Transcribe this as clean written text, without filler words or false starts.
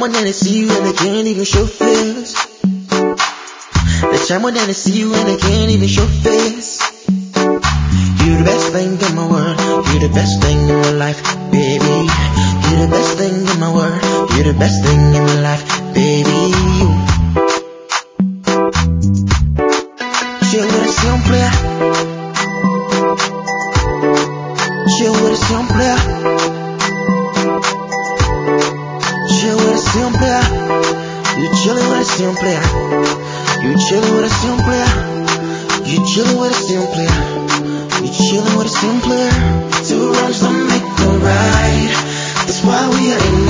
one that they see you and they can't even show face. The time when they see you and they can't even show face. You're the best thing in my world. You're the best thing in my life, baby. You're the best thing in my world. You're the best thing in my life, baby. Chill with a simple. Chill with a simple. Chill with a simple. You chillin' with a simple. You chillin' with a simple. You chillin' with a simple. You chillin' with a simpler. Two wrongs don't make no right. That's why we are in